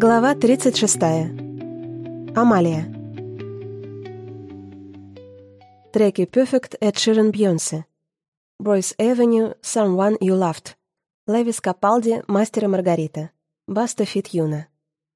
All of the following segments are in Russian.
Глава 36. Амалия. Треки Perfect Эд Ширан Бейонсе. Бройс Эвеню Someone You Loved. Левис Капалди Мастер и Маргарита. Баста Фит Юна.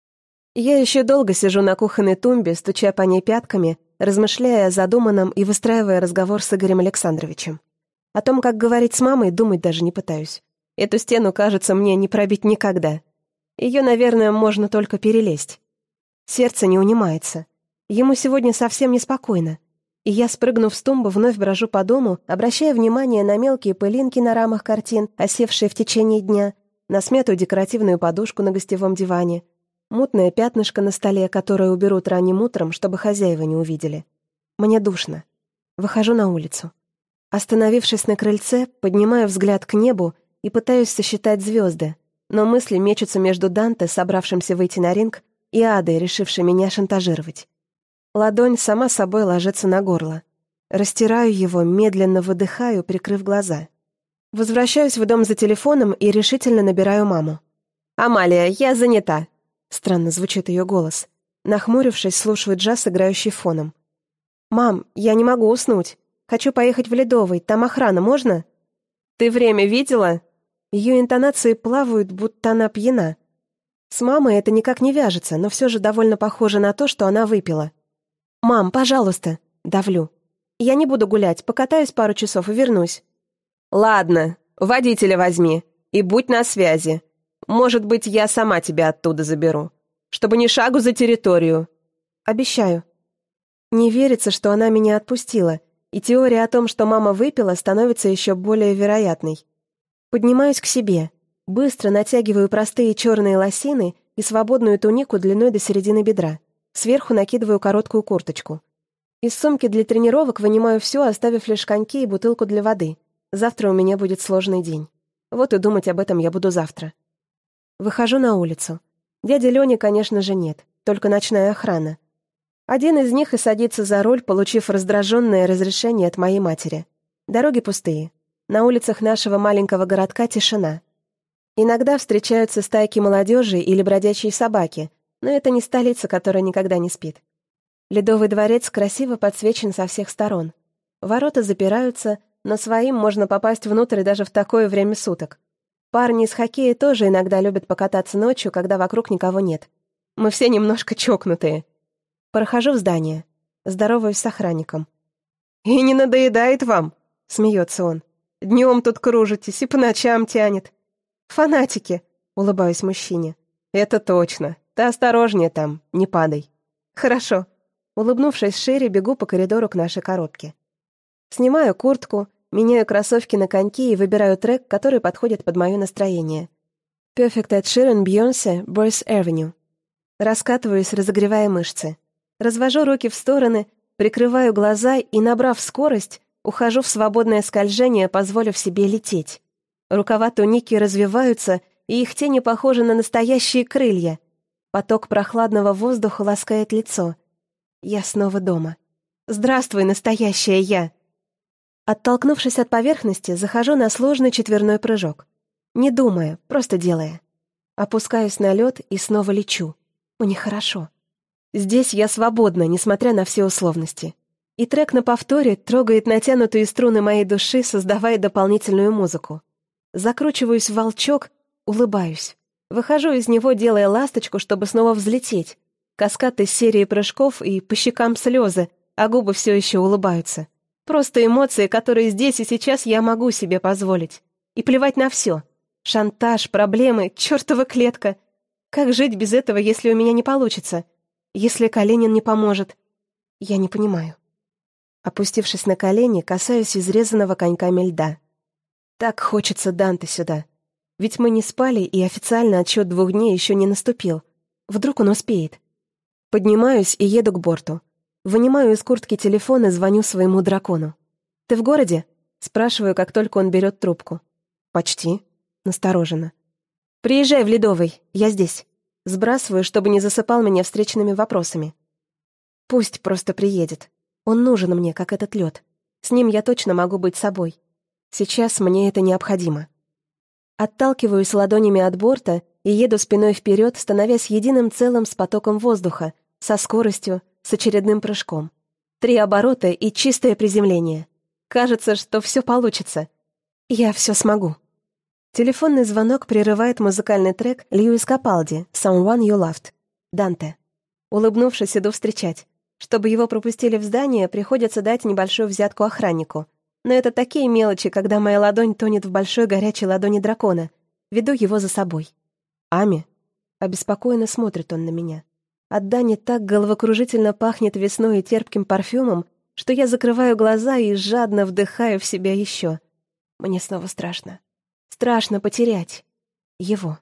Я еще долго сижу на кухонной тумбе, стуча по ней пятками, размышляя о задуманном и выстраивая разговор с Игорем Александровичем. О том, как говорить с мамой, думать даже не пытаюсь. Эту стену, кажется, мне не пробить никогда. Ее, наверное, можно только перелезть. Сердце не унимается. Ему сегодня совсем неспокойно. И я, спрыгнув с тумбы, вновь брожу по дому, обращая внимание на мелкие пылинки на рамах картин, осевшие в течение дня, на смятую декоративную подушку на гостевом диване, мутное пятнышко на столе, которое уберут ранним утром, чтобы хозяева не увидели. Мне душно. Выхожу на улицу. Остановившись на крыльце, поднимаю взгляд к небу и пытаюсь сосчитать звезды, но мысли мечутся между Данте, собравшимся выйти на ринг, и Адой, решившей меня шантажировать. Ладонь сама собой ложится на горло. Растираю его, медленно выдыхаю, прикрыв глаза. Возвращаюсь в дом за телефоном и решительно набираю маму. «Амалия, я занята!» Странно звучит ее голос. Нахмурившись, слушаю джаз, играющий фоном. «Мам, я не могу уснуть. Хочу поехать в Ледовый, там охрана, можно?» «Ты время видела?» Ее интонации плавают, будто она пьяна. С мамой это никак не вяжется, но все же довольно похоже на то, что она выпила. «Мам, пожалуйста!» — давлю. «Я не буду гулять, покатаюсь пару часов и вернусь». «Ладно, водителя возьми и будь на связи. Может быть, я сама тебя оттуда заберу. Чтобы ни шагу за территорию». «Обещаю». Не верится, что она меня отпустила, и теория о том, что мама выпила, становится еще более вероятной. Поднимаюсь к себе, быстро натягиваю простые черные лосины и свободную тунику длиной до середины бедра. Сверху накидываю короткую курточку. Из сумки для тренировок вынимаю все, оставив лишь коньки и бутылку для воды. Завтра у меня будет сложный день. Вот и думать об этом я буду завтра. Выхожу на улицу. Дяди Лёни, конечно же, нет, только ночная охрана. Один из них и садится за руль, получив раздраженное разрешение от моей матери. Дороги пустые. На улицах нашего маленького городка тишина. Иногда встречаются стайки молодежи или бродячие собаки, но это не столица, которая никогда не спит. Ледовый дворец красиво подсвечен со всех сторон. Ворота запираются, но своим можно попасть внутрь даже в такое время суток. Парни из хоккея тоже иногда любят покататься ночью, когда вокруг никого нет. Мы все немножко чокнутые. Прохожу в здание. Здороваюсь с охранником. «И не надоедает вам?» — смеется он. «Днем тут кружитесь и по ночам тянет». «Фанатики», — улыбаюсь мужчине. «Это точно. Ты осторожнее там, не падай». «Хорошо». Улыбнувшись шире, бегу по коридору к нашей коробке. Снимаю куртку, меняю кроссовки на коньки и выбираю трек, который подходит под мое настроение. Perfect Эд Ширан Бейонсе Бройс Эвеню. Раскатываюсь, разогревая мышцы. Развожу руки в стороны, прикрываю глаза и, набрав скорость, ухожу в свободное скольжение, позволив себе лететь. Рукава туники развиваются, и их тени похожи на настоящие крылья. Поток прохладного воздуха ласкает лицо. Я снова дома. Здравствуй, настоящая я! Оттолкнувшись от поверхности, захожу на сложный четверной прыжок. Не думая, просто делая. Опускаюсь на лед и снова лечу. Мне хорошо. Здесь я свободна, несмотря на все условности. И трек на повторе трогает натянутые струны моей души, создавая дополнительную музыку. Закручиваюсь в волчок, улыбаюсь. Выхожу из него, делая ласточку, чтобы снова взлететь. Каскад из серии прыжков, и по щекам слезы, а губы все еще улыбаются. Просто эмоции, которые здесь и сейчас я могу себе позволить. И плевать на все. Шантаж, проблемы, чертова клетка. Как жить без этого, если у меня не получится? Если Калинин не поможет? Я не понимаю. Опустившись на колени, касаюсь изрезанного коньками льда. Так хочется Данте сюда. Ведь мы не спали, и официально отсчет 2 дней еще не наступил. Вдруг он успеет. Поднимаюсь и еду к борту. Вынимаю из куртки телефон и звоню своему дракону. «Ты в городе?» Спрашиваю, как только он берет трубку. «Почти». Настороженно. «Приезжай в Ледовый, я здесь». Сбрасываю, чтобы не засыпал меня встречными вопросами. Пусть просто приедет. Он нужен мне, как этот лед. С ним я точно могу быть собой. Сейчас мне это необходимо. Отталкиваюсь ладонями от борта и еду спиной вперед, становясь единым целым с потоком воздуха, со скоростью, с очередным прыжком. 3 оборота и чистое приземление. Кажется, что все получится. Я все смогу. Телефонный звонок прерывает музыкальный трек Льюис Капалди «Someone You Loved». Данте. Улыбнувшись, иду встречать. Чтобы его пропустили в здание, приходится дать небольшую взятку охраннику. Но это такие мелочи, когда моя ладонь тонет в большой горячей ладони дракона. Веду его за собой. «Ами?» Обеспокоенно смотрит он на меня. От Дани так головокружительно пахнет весной и терпким парфюмом, что я закрываю глаза и жадно вдыхаю в себя еще. Мне снова страшно. Страшно потерять его.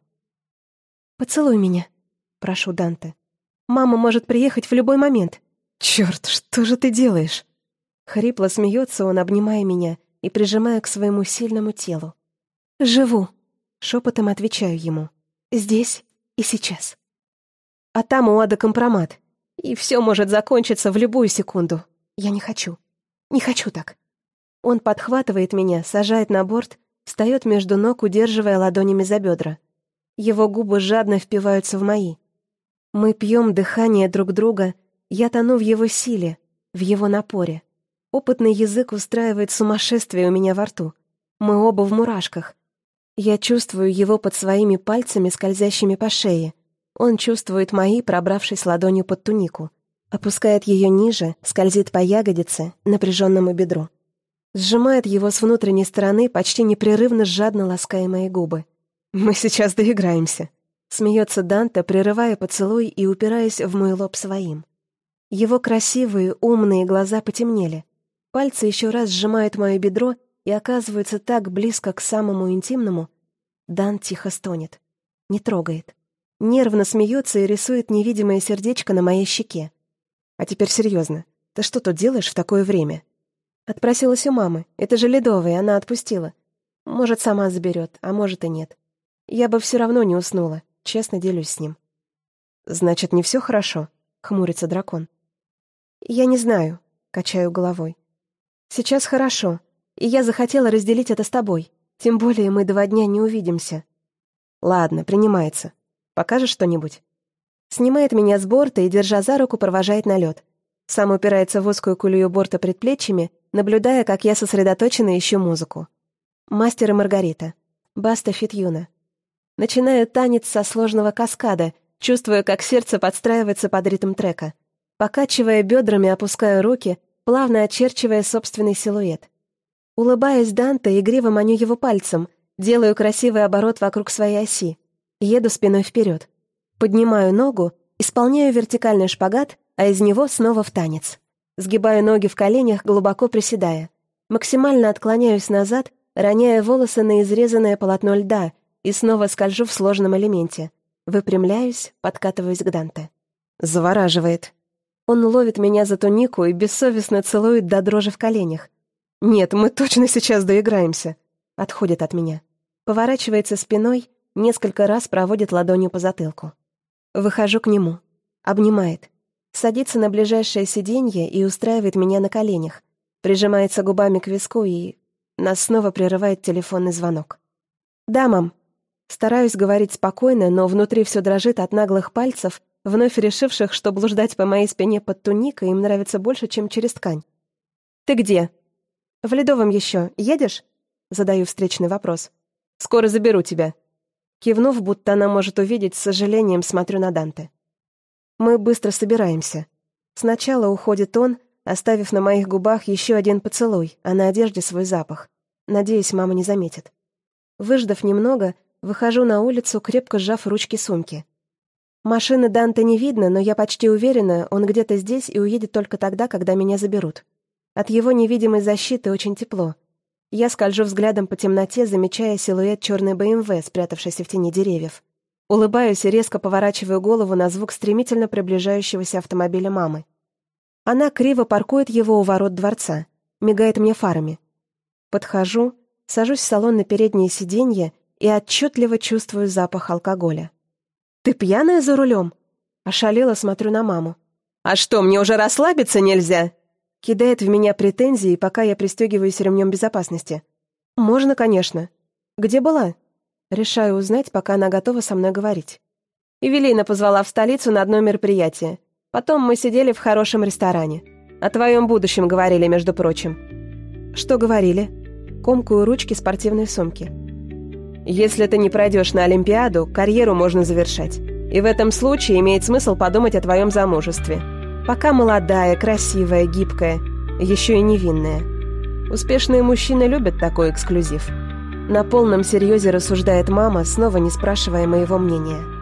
«Поцелуй меня», — прошу Данте. «Мама может приехать в любой момент». «Черт, что же ты делаешь?» Хрипло смеется он, обнимая меня и прижимая к своему сильному телу. «Живу», — шепотом отвечаю ему. «Здесь и сейчас». А там у Ада компромат, и все может закончиться в любую секунду. Я не хочу. Не хочу так. Он подхватывает меня, сажает на борт, встает между ног, удерживая ладонями за бедра. Его губы жадно впиваются в мои. Мы пьем дыхание друг друга, я тону в его силе, в его напоре. Опытный язык устраивает сумасшествие у меня во рту. Мы оба в мурашках. Я чувствую его под своими пальцами, скользящими по шее. Он чувствует мои, пробравшись ладонью под тунику. Опускает ее ниже, скользит по ягодице, напряженному бедру. Сжимает его с внутренней стороны, почти непрерывно жадно лаская мои губы. «Мы сейчас доиграемся», — смеется Данте, прерывая поцелуй и упираясь в мой лоб своим. Его красивые, умные глаза потемнели. Пальцы еще раз сжимают мое бедро и оказываются так близко к самому интимному. Дан тихо стонет. Не трогает. Нервно смеется и рисует невидимое сердечко на моей щеке. «А теперь серьезно. Ты что тут делаешь в такое время?» Отпросилась у мамы. Это же Ледовая, она отпустила. Может, сама заберет, а может и нет. Я бы все равно не уснула, честно делюсь с ним. «Значит, не все хорошо?» — хмурится дракон. «Я не знаю», — качаю головой. «Сейчас хорошо, и я захотела разделить это с тобой. Тем более мы 2 дня не увидимся». «Ладно, принимается. Покажешь что-нибудь?» Снимает меня с борта и, держа за руку, провожает на лед. Сам упирается в узкую колею борта предплечьями, наблюдая, как я сосредоточенно ищу музыку. «Мастер и Маргарита». Баста Фит Юна. Начинаю танец со сложного каскада, чувствуя, как сердце подстраивается под ритм трека. Покачивая бедрами, опускаю руки, плавно очерчивая собственный силуэт. Улыбаясь Данте, игриво маню его пальцем, делаю красивый оборот вокруг своей оси. Еду спиной вперед. Поднимаю ногу, исполняю вертикальный шпагат, а из него снова в танец. Сгибаю ноги в коленях, глубоко приседая. Максимально отклоняюсь назад, роняя волосы на изрезанное полотно льда и снова скольжу в сложном элементе. Выпрямляюсь, подкатываюсь к Данте. Завораживает. Он ловит меня за тунику и бессовестно целует до дрожи в коленях. «Нет, мы точно сейчас доиграемся!» Отходит от меня. Поворачивается спиной, несколько раз проводит ладонью по затылку. Выхожу к нему. Обнимает. Садится на ближайшее сиденье и устраивает меня на коленях. Прижимается губами к виску и... Нас снова прерывает телефонный звонок. «Да, мам». Стараюсь говорить спокойно, но внутри все дрожит от наглых пальцев, вновь решивших, что блуждать по моей спине под туникой им нравится больше, чем через ткань. «Ты где?» «В Ледовом еще. Едешь?» Задаю встречный вопрос. «Скоро заберу тебя». Кивнув, будто она может увидеть, с сожалением смотрю на Данте. Мы быстро собираемся. Сначала уходит он, оставив на моих губах еще один поцелуй, а на одежде свой запах. Надеюсь, мама не заметит. Выждав немного, выхожу на улицу, крепко сжав ручки сумки. Машины Данте не видно, но я почти уверена, он где-то здесь и уедет только тогда, когда меня заберут. От его невидимой защиты очень тепло. Я скольжу взглядом по темноте, замечая силуэт черной БМВ, спрятавшейся в тени деревьев. Улыбаюсь и резко поворачиваю голову на звук стремительно приближающегося автомобиля мамы. Она криво паркует его у ворот дворца, мигает мне фарами. Подхожу, сажусь в салон на переднее сиденье и отчетливо чувствую запах алкоголя. «Ты пьяная за рулем?» Ошалело смотрю на маму. «А что, мне уже расслабиться нельзя?» Кидает в меня претензии, пока я пристегиваюсь ремнем безопасности. «Можно, конечно. Где была?» Решаю узнать, пока она готова со мной говорить. Эвелина позвала в столицу на одно мероприятие. Потом мы сидели в хорошем ресторане. О твоем будущем говорили, между прочим. Что говорили? Комкаю ручки спортивной сумки. Если ты не пройдешь на Олимпиаду, карьеру можно завершать. И в этом случае имеет смысл подумать о твоем замужестве. Пока молодая, красивая, гибкая, еще и невинная. Успешные мужчины любят такой эксклюзив. На полном серьезе рассуждает мама, снова не спрашивая моего мнения.